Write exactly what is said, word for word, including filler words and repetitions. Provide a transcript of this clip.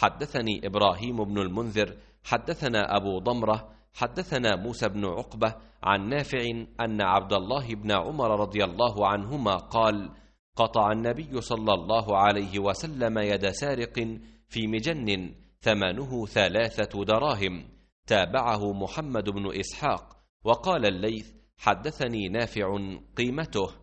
حدثني إبراهيم بن المنذر حدثنا أبو ضمرة حدثنا موسى بن عقبة عن نافع أن عبد الله بن عمر رضي الله عنهما قال: قطع النبي صلى الله عليه وسلم يد سارق في مجن ثمنه ثلاثة دراهم. تابعه محمد بن إسحاق. وقال الليث: حدثني نافع قيمته.